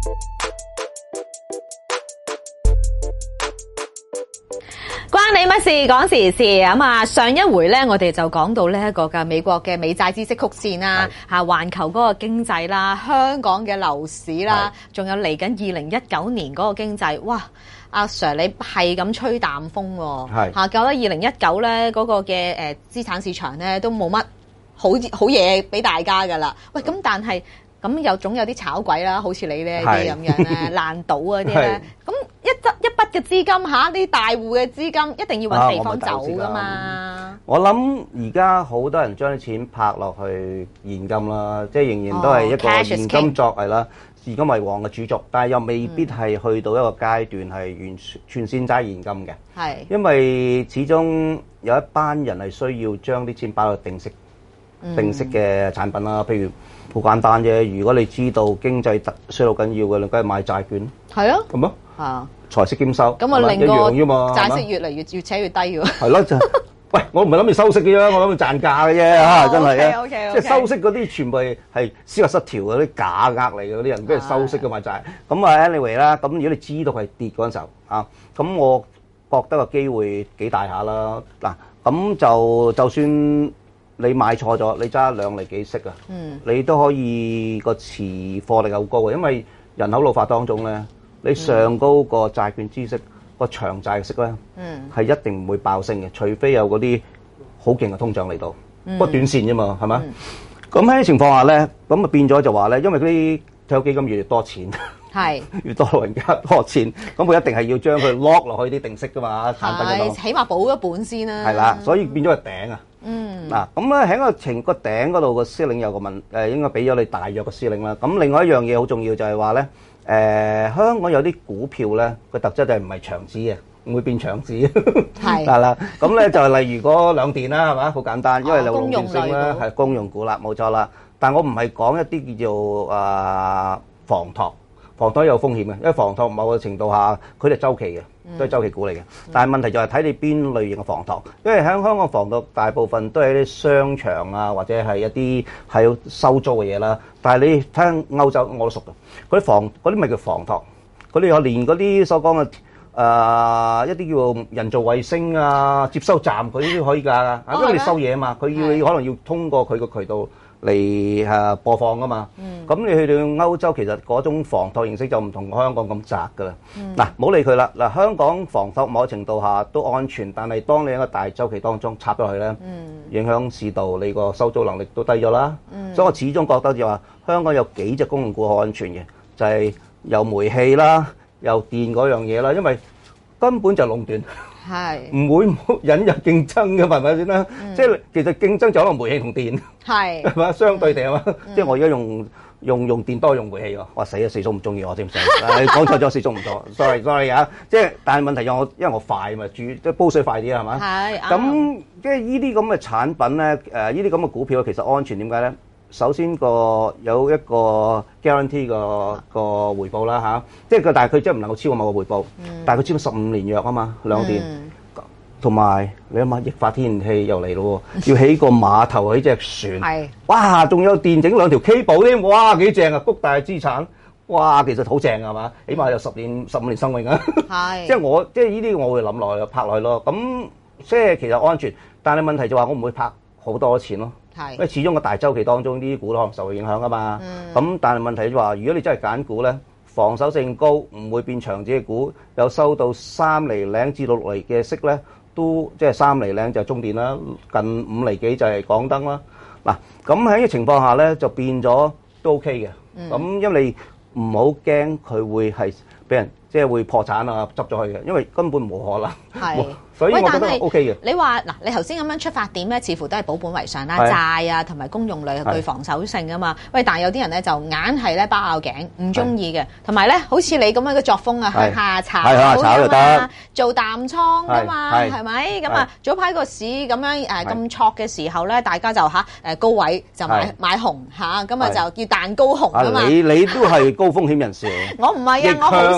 關你乜事？講時事咁啊！上一回咧，我哋就講到呢一個嘅美國嘅美債孳息曲線啦，環球嗰個經濟啦，香港嘅樓市啦，仲有嚟緊2019年嗰個經濟，哇！阿 Sir 你係咁吹淡風喎，覺得2019咧嗰個嘅資產市場咧都冇乜好嘢俾大家噶啦。喂，咁但係咁總有啲炒鬼啦，好似你呢啲咁樣咧爛賭嗰啲咧，咁一筆嘅資金啲大戶嘅資金一定要揾地方走噶嘛。 我諗而家好多人將啲錢拍落去現金啦，即係仍然都係一個現金作係啦，現金為王嘅主軸，但係又未必係去到一個階段係完全先揸現金嘅。係，因為始終有一班人係需要將啲錢擺落定息嘅產品啦，譬如好簡單啫。如果你知道經濟衰到緊要嘅，你梗係買債券。係啊，咁啊，財息兼收，咁啊令個債息越嚟越扯越低喎。係咯，就喂，我唔係諗住收息嘅啫，我諗住賺價嘅啫嚇，真係啊！即係收息嗰啲全部係思維失調嗰啲假呃嚟嘅嗰啲人，跟住收息嘅買債。咁啊，anyway 啦，咁如果你知道係跌嗰陣時候啊，咁我覺得個機會幾大下啦。嗱，咁就算你買錯咗，你揸2厘幾息啊，你都可以個持貨力好高嘅，因為人口老化當中咧，你上高個債券孳息個長債息咧，係一定唔會爆升嘅，除非有嗰啲好勁嘅通脹嚟到，不過短線啫嘛，係咪？咁喺啲情況下咧，咁啊變咗就話咧，因為嗰啲退休基金越嚟越多錢，係越多老人家多錢，咁佢一定係要將佢 lock 落去啲定息噶嘛，產品嗰度，起碼保一本先啦。係啦，所以變咗係頂啊。嗱，咁咧喺個頂嗰度個 ceiling 有個應該俾咗你大約個 ceiling啦。咁另外一樣嘢好重要就係話咧，香港有啲股票咧個特質就係唔係長子嘅，唔會變長子。係啦，咁咧就係例如嗰兩電啦，係嘛，好簡單，因為有公用性啦，係公用股啦，冇錯啦。但我唔係講一啲叫做房託。房託有風險嘅，因為房託某個程度下佢哋周期嘅，都係周期股嚟嘅。但係問題就係睇你邊類型嘅房託，因為喺香港房託大部分都係啲商場啊，或者係一啲係要收租嘅嘢啦。但係你睇下歐洲我都熟嘅，嗰啲咪叫房託，嗰啲有連嗰啲所講嘅一啲叫做人造衛星啊、接收站，佢都可以㗎。因為你收嘢啊嘛，佢要你可能要通過佢個渠道嚟播放噶嘛，咁你去到歐洲其實嗰種房託形式就唔同香港咁窄噶啦。嗱，唔好理佢啦。嗱，香港房託某程度下都安全，但係當你喺個大周期當中插咗去咧，影響市道，你個收租能力都低咗啦。所以我始終覺得就話香港有幾隻公用股好安全嘅，就係有煤氣啦，有電嗰樣嘢啦，因為根本就壟斷。係唔會引入競爭嘅，係咪先啦？即係其實競爭就可能煤氣同電，係嘛？相對地係嘛？即係我而家用電多用煤氣喎，哇死啊！四叔唔中意我，知唔知？你講錯咗，四叔唔錯，sorry 啊！即係但係問題就因為我快嘛，煮即係煲水快啲係嘛？係咁即係呢啲咁嘅產品咧，呢啲咁嘅股票其實安全點解咧？首先有一個 guarantee 個回報啦嚇，即係但係佢真係唔能夠超過某個回報，但係佢超過15年約啊嘛，兩電，同埋你諗下液化天然氣又嚟咯喎，要起個碼頭起隻船，哇，仲有電整2條 cable 添，哇幾正啊，谷大資產，哇其實好正係嘛，起碼有15年生命啊，即係呢啲我會諗落去拍落去咯，咁即係其實安全，但係問題就話我唔會拍好多錢咯。因為始終個大週期當中，呢啲股都可能受影響噶嘛。咁但係問題就話，如果你真係揀股咧，防守性高，唔會變長子嘅股，有收到3厘零至6厘嘅息咧，都即係3厘零就係中電啦，近5厘幾就係港燈啦。嗱，咁喺呢個情況下咧，就變咗都 OK 嘅。咁因為你唔好驚佢會係俾人即係會破產啊，執咗佢嘅，因為根本冇可能。係。所以我覺得 OK 嘅。你話嗱，你頭先咁樣出發點咧，似乎都係保本為上啦，債啊同埋公用類具防守性噶嘛。喂，但係有啲人咧就硬係咧包拗頸，唔中意嘅。同埋咧，好似你咁樣嘅作風啊，向下炒就得，做淡倉噶嘛，係咪？咁啊，早排個市咁樣咁挫嘅時候咧，大家就高位就買紅嚇，咁啊就叫彈高紅啊嘛。你都係高風險人士嚟。我唔係啊，我好少。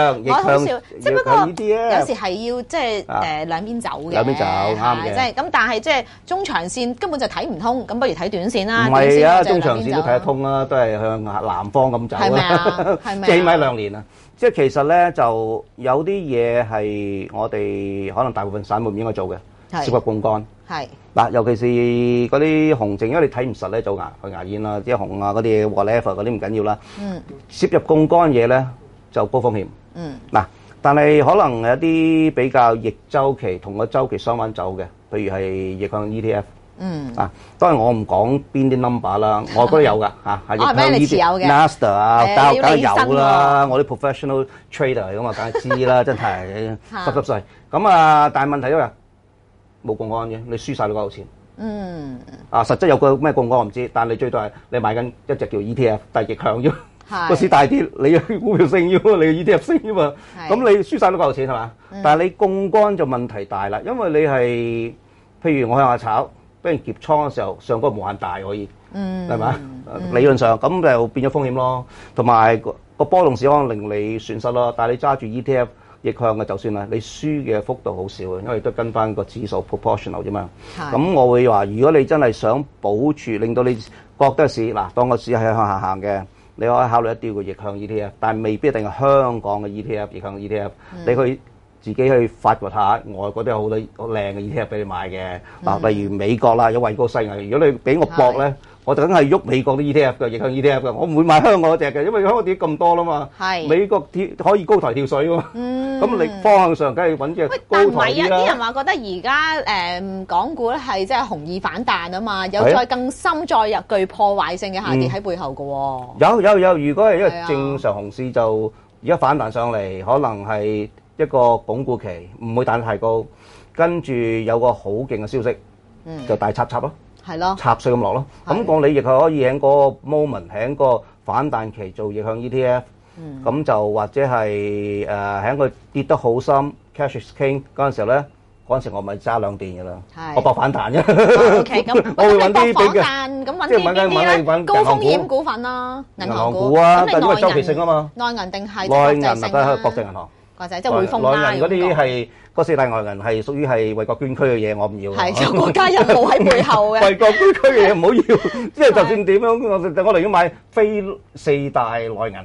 向，逆向， 只不過呢啲啊， 有時係要即係兩邊走嘅， 兩邊走啱嘅。 即係咁，但係即係中長線根本就睇唔通，咁不如睇短線啦。 唔係啊，中長線都睇得通啦，都係向南方咁走啦， 係咪？ 起碼2年啊。即係其實咧，就有啲嘢係我哋可能大部分散戶唔應該做嘅，涉及槓桿。 係嗱，尤其是嗰啲熊證，因為你睇唔實咧，就牙煙啦，啲熊啊嗰啲 whatever 嗰啲唔緊要啦。涉入槓桿嘢咧就高風險。嗱，但係可能有啲比較逆週期同個週期相反走嘅，譬如係逆向 ETF。當然我唔講邊啲 number 啦，我覺得有㗎嚇，係逆向 ETF、Nasdaq 啊，梗係有啦。我啲 professional trader 嚟㗎嘛，梗係知啦，真係濕碎。咁啊，但係問題因為冇槓桿嘅，你輸曬你嗰嚿錢。實質有個咩槓桿我唔知，但係你最多係你買緊一隻叫 ETF，但係逆向啫。個市大跌，你嘅股票升啫嘛，你嘅 ETF 升啫嘛。咁你輸曬嗰嚿錢係嘛？但係你槓桿就問題大啦，因為你係譬如我向下炒。俾人劫倉嘅時候，上嗰個無限大可以，係咪？理論上咁就變咗風險咯。同埋個波動市可能令你損失咯。但係你揸住 ETF 逆向嘅，就算啦，你輸嘅幅度好少嘅，因為都跟翻個指數 proportional 啫嘛。咁我會話，如果你真係想保住，令到你覺得市嗱，當個市係向下行嘅，你可以考慮一啲嘅逆向 ETF，但係未必一定係香港嘅 ETF 逆向 ETF，你去自己去發掘下外國都有好多好靚嘅 ETF 俾你買嘅。嗱，例如美國啦，有位高西亞。如果你俾我搏咧，我就梗係喐美國啲 ETF 嘅，逆向 ETF 嘅，我唔會買香港嗰隻嘅，因為香港跌咁多啦嘛。美國可以高台跳水喎。咁你方向上梗係揾隻高台啲啦。但唔係啊，啲人話覺得而家港股咧係即係紅意反彈啊嘛，有再更深再入具破壞性嘅下跌喺背後嘅喎。有，如果係一個正常熊市就而家反彈上嚟，可能係一個鞏固期，唔會彈得太高，跟住有個好勁嘅消息，就大插咯，係咯，插水咁落咯。咁講你亦係可以喺嗰個 moment 喺個反彈期做逆向 ETF，咁就或者係喺佢跌得好深 cash is king 嗰陣時候咧，嗰陣時我咪揸兩電嘅啦，我搏反彈啫。 OK， 咁我會揾啲搏反彈，咁揾啲邊啲咧？高風險股份啦，銀行股啊，但係因為週期性啊嘛，內銀定係內銀啊，梗係國際銀行。 或者即係匯豐啦， 內銀嗰啲係嗰四大外銀係屬於係為國捐軀嘅嘢，我唔要。 係有國家任務喺背後嘅。 為國捐軀嘅嘢唔好要，即係就算點樣，我寧願買非四大內銀。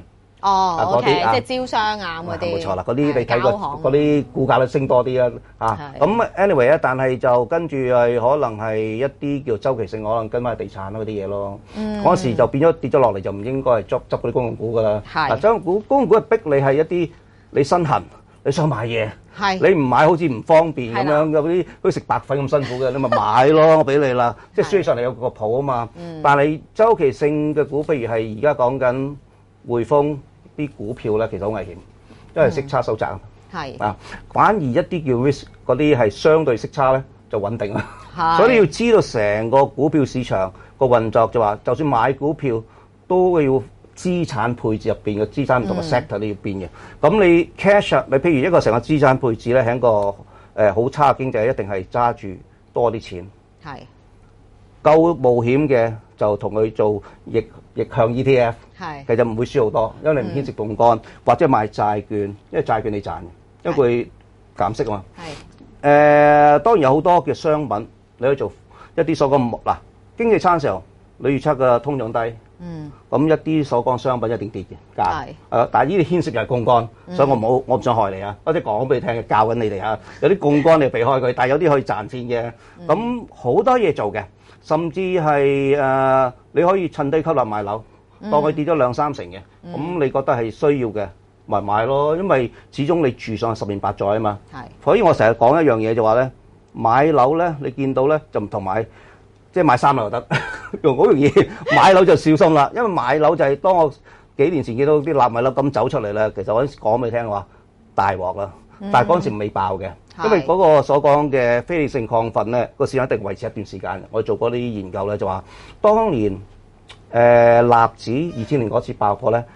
OK，即係招商啊嗰啲。 冇錯啦，嗰啲你睇過嗰啲股價都升多啲啦。咁 anyway 啊，但係就跟住係可能係一啲叫周期性，可能跟埋地產嗰啲嘢咯。嗰時就變咗跌咗落嚟，就唔應該係執嗰啲公用股㗎啦。嗱，公用股係逼你係一啲。你身痕，你想買嘢，你唔買好似唔方便咁樣，有啲好似食白粉咁辛苦嘅，你咪買咯，我俾你啦。即係輸起上嚟有個譜啊嘛。但係週期性嘅股，譬如係而家講緊匯豐啲股票咧，其實好危險，因為息差收窄。反而一啲叫 risk 嗰啲係相對息差咧就穩定啦。所以你要知道成個股票市場個運作就話，就算買股票都要。資產配置入邊嘅資產唔同嘅 sector 都要變嘅，咁你 cash 你譬如一個成個資產配置咧，喺個好差嘅經濟一定係揸住多啲錢，夠冒險嘅就同佢做逆向 ETF，其實唔會輸好多，因為你唔牽涉槓桿，或者買債券，因為債券你賺嘅，因為佢減息啊嘛。當然有好多嘅商品你可以做一啲所講嗱經濟差嘅時候，你預測嘅通脹低。咁一啲所講商品一定跌嘅價，但係呢啲牽涉又係槓桿，所以我唔想害你啊！我即係講俾你聽，教緊你哋啊！有啲槓桿你避開佢，但係有啲可以賺錢嘅。咁好多嘢做嘅，甚至係你可以趁低吸納買樓，當佢跌咗2-3成嘅，咁你覺得係需要嘅，咪買咯。因為始終你住上10年8載啊嘛。所以我成日講一樣嘢就話咧，買樓咧，你見到咧就唔同買。即係買3樓就得，好容易買樓就小心啦。因為買樓就係當我幾年前見到啲納米樓咁走出嚟咧，其實我講俾你聽話大鑊啦。但係嗰陣時未爆嘅，因為嗰個所講嘅非理性亢奮咧，個市場一定維持一段時間。我做過啲研究咧，就話當年納指2000年嗰次爆破咧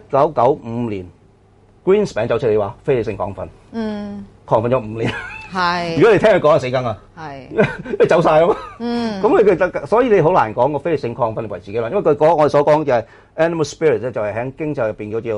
，1995年 Greenspan 走出嚟話非理性亢奮，亢奮咗5年。如果你聽佢講就死梗啊，你走晒啊嘛。咁你其實所以你好難講個非理性亢奮嚟維持嘅啦，因為佢講我哋所講就係 animal spirit 咧，就係喺經濟入邊叫做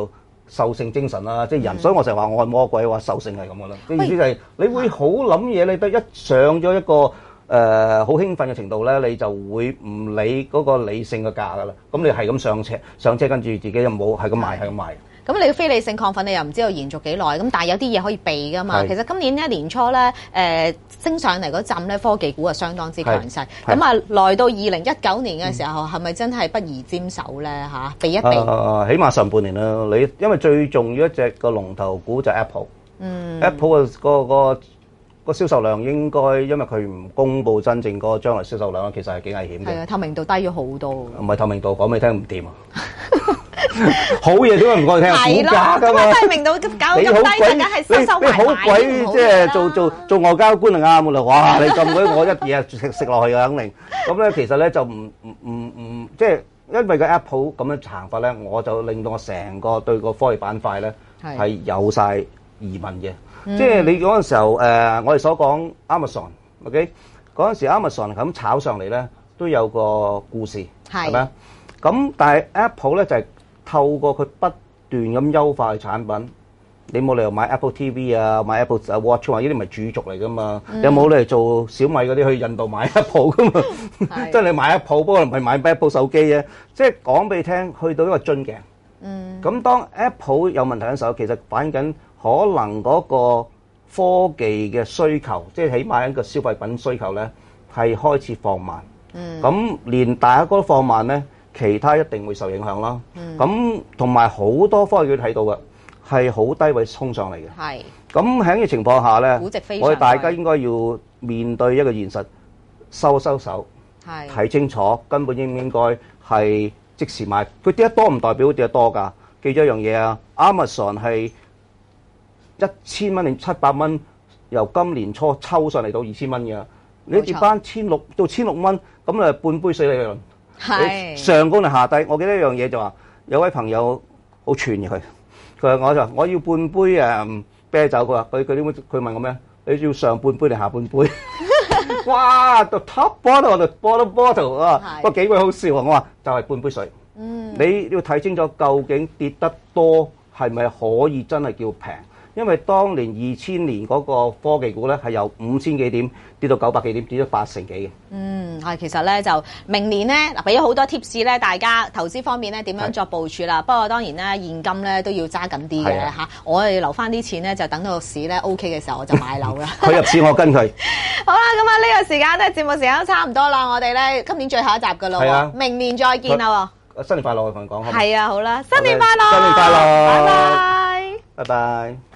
獸性精神啦，即係人，所以我成日話我係魔鬼，話獸性係咁噶啦。嘅意思就係你會好諗嘢，你得一上咗一個好興奮嘅程度咧，你就會唔理嗰個理性嘅價噶啦。咁你係咁上車，跟住自己又冇係咁賣，係咁賣。 咁你嘅非理性亢奮，你又唔知道延續幾耐，咁但係有啲嘢可以避噶嘛。其實今年年初咧，升上嚟嗰陣咧，科技股啊相當之強勢。咁啊，來到2019年嘅時候，係咪真係不宜沾手咧？嚇，避一避。 起碼上半年啦，因為最重要一隻個龍頭股就係 Apple。Apple 嘅個銷售量應該，因為佢唔公佈真正嗰個將來銷售量，其實係幾危險嘅。 係啊，透明度低咗好多。 唔係透明度，講俾你聽唔掂啊！好嘢點解唔講你聽？ 係咯，咁啊， 透明度搞咁低，大家係收埋你好鬼即係做外交官就啱㗎啦！哇，你咁鬼我一嘢食落去㗎肯定。咁咧其實咧就唔即係因為個 Apple 咁樣行法咧，我就令到我成個對個科技板塊咧係有晒疑問嘅。即係你嗰陣時候我哋所講 Amazon，OK？ 嗰陣時 Amazon 咁炒上嚟咧，都有個故事係咪啊？咁但係 Apple 咧就係透過佢不斷咁優化嘅產品，你冇理由買 Apple TV 啊，買 Apple Watch 啊，呢啲唔係主軸嚟噶嘛？有冇理由做小米嗰啲去印度買 Apple 噶嘛？即係你買 Apple，不過唔係買 Apple 手機啫。即係講俾你聽，去到一個樽頸。咁當 Apple 有問題嘅時候，其實反映緊可能嗰個科技嘅需求，即係起碼一個消費品需求咧，係開始放慢。咁連大家都放慢咧，其他一定會受影響啦。咁同埋好多科技都睇到嘅係好低位衝上嚟嘅。係。咁喺呢個情況下咧，我哋大家應該要面對一個現實，收手，睇清楚，根本應唔應該係即時買。佢跌得多唔代表跌得多㗎。記咗一樣嘢啊 ，Amazon 係1000蚊定700蚊，由今年初抽上嚟到2000蚊嘅。你跌翻1600到1600蚊，咁啊半杯水嚟嘅，上高定下低。我記得一樣嘢就話，有位朋友好串嘅佢話我要半杯啤酒，佢問我咩？你要上半杯定下半杯？哇！到 top bottle 到 bottom bottle 啊！不過幾鬼好笑啊！我話就係半杯水。你要睇清楚究竟跌得多係咪可以真係叫平？因為當年2000年嗰個科技股咧係由5000幾點跌到900幾點，跌咗80%幾嘅。 其實咧就明年咧嗱，俾咗好多 tips 咧，大家投資方面咧點樣作部署啦。不過當然咧現金咧都要揸緊啲嘅嚇，我哋留翻啲錢咧就等到個市咧 OK 嘅時候我就買樓啦。 佢入市我跟佢。 好啦，咁啊呢個時間咧節目時間都差唔多啦，我哋咧今年最後一集㗎啦喎，明年再見啦喎。 新年快樂，我同你講好。 係啊，好啦，新年快樂， 新年快樂， 拜拜， 拜拜。